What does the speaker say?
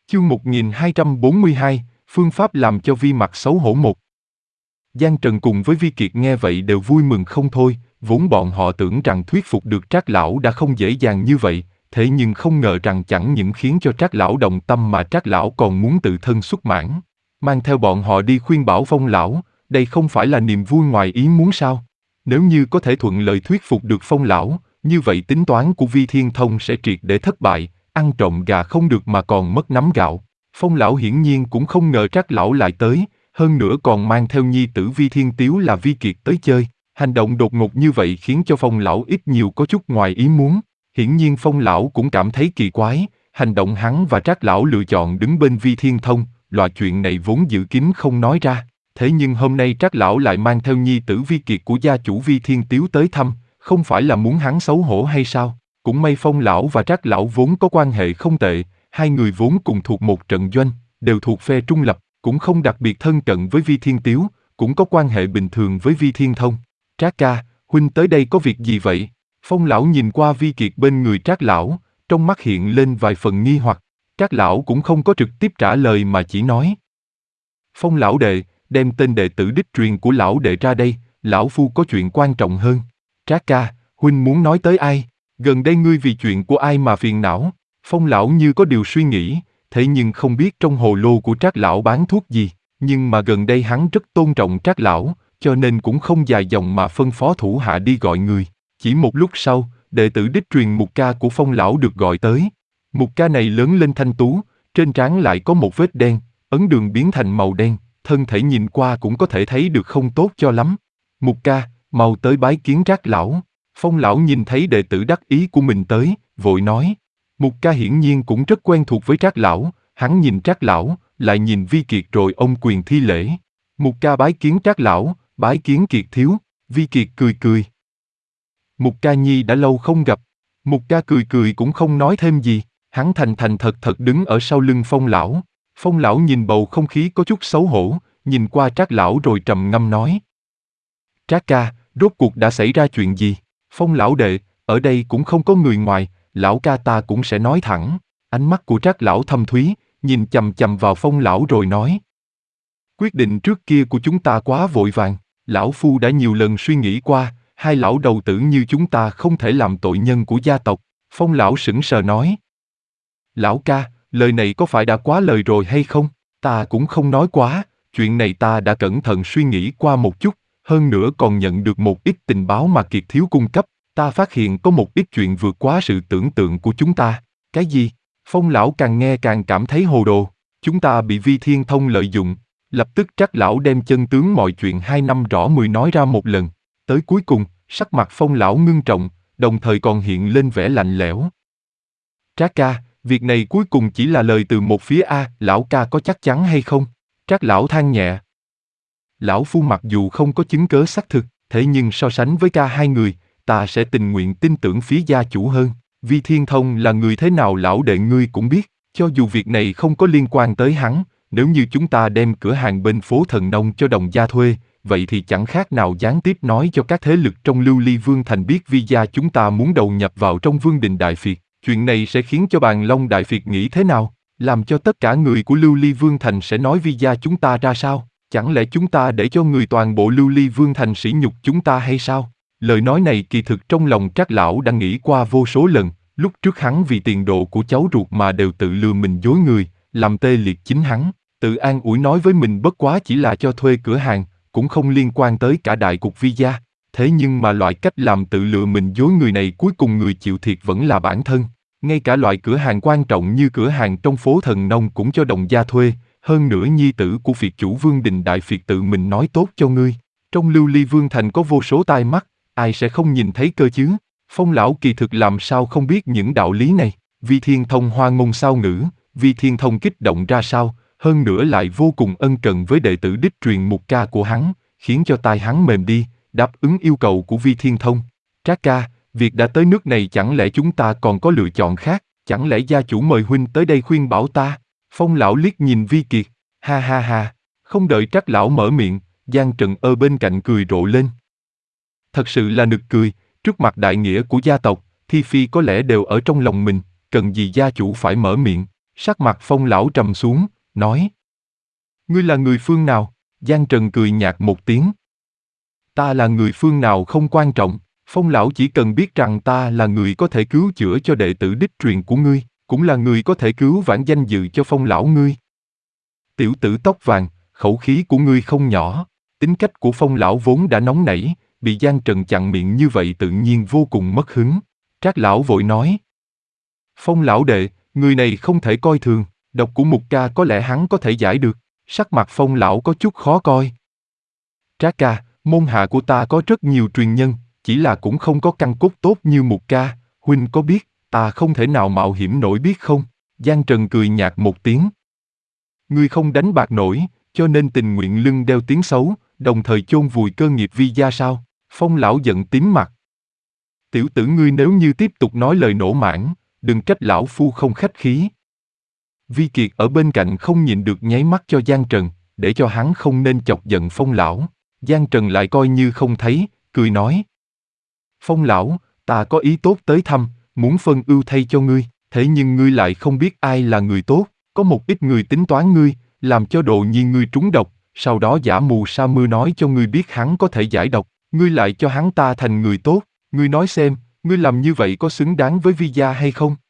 Chương 1242, phương pháp làm cho Vi mặt xấu hổ một. Giang Trần cùng với Vi Kiệt nghe vậy đều vui mừng không thôi, vốn bọn họ tưởng rằng thuyết phục được Trác Lão đã không dễ dàng như vậy, thế nhưng không ngờ rằng chẳng những khiến cho Trác Lão đồng tâm mà Trác Lão còn muốn tự thân xuất mãn, mang theo bọn họ đi khuyên bảo Phong Lão, đây không phải là niềm vui ngoài ý muốn sao? Nếu như có thể thuận lợi thuyết phục được Phong Lão, như vậy tính toán của Vi Thiên Thông sẽ triệt để thất bại, ăn trộm gà không được mà còn mất nắm gạo. Phong Lão hiển nhiên cũng không ngờ Trác Lão lại tới, hơn nữa còn mang theo nhi tử Vi Thiên Tiếu là Vi Kiệt tới chơi. Hành động đột ngột như vậy khiến cho Phong Lão ít nhiều có chút ngoài ý muốn. Hiển nhiên Phong Lão cũng cảm thấy kỳ quái, hành động hắn và Trác Lão lựa chọn đứng bên Vi Thiên Thông, loại chuyện này vốn dự kín không nói ra. Thế nhưng hôm nay Trác Lão lại mang theo nhi tử Vi Kiệt của gia chủ Vi Thiên Tiếu tới thăm, không phải là muốn hắn xấu hổ hay sao? Cũng may Phong Lão và Trác Lão vốn có quan hệ không tệ, hai người vốn cùng thuộc một trận doanh, đều thuộc phe trung lập, cũng không đặc biệt thân cận với Vi Thiên Tiếu, cũng có quan hệ bình thường với Vi Thiên Thông. Trác ca, huynh tới đây có việc gì vậy? Phong Lão nhìn qua Vi Kiệt bên người Trác Lão, trong mắt hiện lên vài phần nghi hoặc. Trác Lão cũng không có trực tiếp trả lời mà chỉ nói: Phong Lão đệ, đem tên đệ tử đích truyền của Lão đệ ra đây, Lão Phu có chuyện quan trọng hơn. Trác ca, huynh muốn nói tới ai? Gần đây ngươi vì chuyện của ai mà phiền não? Phong Lão như có điều suy nghĩ, thế nhưng không biết trong hồ lô của Trác Lão bán thuốc gì, nhưng mà gần đây hắn rất tôn trọng Trác Lão, cho nên cũng không dài dòng mà phân phó thủ hạ đi gọi người. Chỉ một lúc sau, đệ tử đích truyền Mục Ca của Phong Lão được gọi tới. Mục Ca này lớn lên thanh tú, trên trán lại có một vết đen, ấn đường biến thành màu đen, thân thể nhìn qua cũng có thể thấy được không tốt cho lắm. Mục Ca, mau tới bái kiến Trác Lão. Phong Lão nhìn thấy đệ tử đắc ý của mình tới, vội nói. Mục Ca hiển nhiên cũng rất quen thuộc với Trác Lão, hắn nhìn Trác Lão, lại nhìn Vi Kiệt rồi ôm quyền thi lễ. Mục Ca bái kiến Trác Lão, bái kiến Kiệt thiếu. Vi Kiệt cười cười. Mục Ca nhi đã lâu không gặp. Mục Ca cười cười cũng không nói thêm gì, hắn thành thành thật thật đứng ở sau lưng Phong Lão. Phong Lão nhìn bầu không khí có chút xấu hổ, nhìn qua Trác Lão rồi trầm ngâm nói. Trác ca, rốt cuộc đã xảy ra chuyện gì? Phong Lão đệ, ở đây cũng không có người ngoài, Lão ca ta cũng sẽ nói thẳng. Ánh mắt của Trác Lão thâm thúy, nhìn chằm chằm vào Phong Lão rồi nói. Quyết định trước kia của chúng ta quá vội vàng, Lão Phu đã nhiều lần suy nghĩ qua, hai lão đầu tử như chúng ta không thể làm tội nhân của gia tộc. Phong Lão sững sờ nói. Lão ca, lời này có phải đã quá lời rồi hay không? Ta cũng không nói quá, chuyện này ta đã cẩn thận suy nghĩ qua một chút, hơn nữa còn nhận được một ít tình báo mà Kiệt thiếu cung cấp, ta phát hiện có một ít chuyện vượt quá sự tưởng tượng của chúng ta. Cái gì? Phong Lão càng nghe càng cảm thấy hồ đồ. Chúng ta bị Vi Thiên Thông lợi dụng. Lập tức Trác Lão đem chân tướng mọi chuyện 2 năm rõ 10 nói ra một lần. Tới cuối cùng, sắc mặt Phong Lão ngưng trọng, đồng thời còn hiện lên vẻ lạnh lẽo. Trác ca, việc này cuối cùng chỉ là lời từ một phía A, Lão ca có chắc chắn hay không? Trác Lão than nhẹ. Lão Phu mặc dù không có chứng cớ xác thực, thế nhưng so sánh với ca hai người, ta sẽ tình nguyện tin tưởng phía gia chủ hơn. Vi Thiên Thông là người thế nào lão đệ ngươi cũng biết, cho dù việc này không có liên quan tới hắn, nếu như chúng ta đem cửa hàng bên phố Thần Nông cho Đồng gia thuê, vậy thì chẳng khác nào gián tiếp nói cho các thế lực trong Lưu Ly Vương thành biết Vi gia chúng ta muốn đầu nhập vào trong Vương đình Đại Việt. Chuyện này sẽ khiến cho Bàn Long Đại Việt nghĩ thế nào? Làm cho tất cả người của Lưu Ly Vương thành sẽ nói Vi gia chúng ta ra sao? Chẳng lẽ chúng ta để cho người toàn bộ Lưu Ly Vương thành sỉ nhục chúng ta hay sao? Lời nói này kỳ thực trong lòng Trác Lão đã nghĩ qua vô số lần, lúc trước hắn vì tiền đồ của cháu ruột mà đều tự lừa mình dối người, làm tê liệt chính hắn, tự an ủi nói với mình bất quá chỉ là cho thuê cửa hàng, cũng không liên quan tới cả đại cục Vi gia. Thế nhưng mà loại cách làm tự lừa mình dối người này cuối cùng người chịu thiệt vẫn là bản thân. Ngay cả loại cửa hàng quan trọng như cửa hàng trong phố Thần Nông cũng cho Đồng gia thuê, hơn nữa nhi tử của Việt chủ Vương đình Đại Việt tự mình nói tốt cho ngươi. Trong Lưu Ly Vương thành có vô số tai mắt, ai sẽ không nhìn thấy cơ chứ? Phong Lão kỳ thực làm sao không biết những đạo lý này? Vi Thiên Thông hoa ngôn sao ngữ, Vi Thiên Thông kích động ra sao, hơn nữa lại vô cùng ân cần với đệ tử đích truyền Mục Ca của hắn, khiến cho tai hắn mềm đi, đáp ứng yêu cầu của Vi Thiên Thông. Trác ca, việc đã tới nước này chẳng lẽ chúng ta còn có lựa chọn khác, chẳng lẽ gia chủ mời huynh tới đây khuyên bảo ta? Phong Lão liếc nhìn Vi Kiệt, ha ha ha, không đợi Trác Lão mở miệng, Giang Trần ở bên cạnh cười rộ lên. Thật sự là nực cười, trước mặt đại nghĩa của gia tộc, Thi Phi có lẽ đều ở trong lòng mình, cần gì gia chủ phải mở miệng. Sắc mặt Phong lão trầm xuống, nói. Ngươi là người phương nào? Giang Trần cười nhạt một tiếng. Ta là người phương nào không quan trọng, Phong lão chỉ cần biết rằng ta là người có thể cứu chữa cho đệ tử đích truyền của ngươi, cũng là người có thể cứu vãn danh dự cho Phong lão ngươi. Tiểu tử tóc vàng, khẩu khí của ngươi không nhỏ, tính cách của Phong lão vốn đã nóng nảy, bị Giang Trần chặn miệng như vậy tự nhiên vô cùng mất hứng. Trác lão vội nói. Phong lão đệ, người này không thể coi thường, độc của Mục ca có lẽ hắn có thể giải được. Sắc mặt Phong lão có chút khó coi. Trác ca, môn hạ của ta có rất nhiều truyền nhân, chỉ là cũng không có căn cốt tốt như Mục ca, huynh có biết, ta không thể nào mạo hiểm nổi biết không? Giang Trần cười nhạt một tiếng. Ngươi không đánh bạc nổi, cho nên tình nguyện lưng đeo tiếng xấu, đồng thời chôn vùi cơ nghiệp Vi gia sao? Phong lão giận tím mặt. Tiểu tử ngươi nếu như tiếp tục nói lời nổ mãn, đừng trách lão phu không khách khí. Vi Kiệt ở bên cạnh không nhìn được nháy mắt cho Giang Trần, để cho hắn không nên chọc giận Phong lão. Giang Trần lại coi như không thấy, cười nói. Phong lão, ta có ý tốt tới thăm, muốn phân ưu thay cho ngươi, thế nhưng ngươi lại không biết ai là người tốt, có một ít người tính toán ngươi, làm cho Đồ Nhi ngươi trúng độc, sau đó giả mù sa mưa nói cho ngươi biết hắn có thể giải độc, ngươi lại cho hắn ta thành người tốt, ngươi nói xem, ngươi làm như vậy có xứng đáng với Vi gia hay không?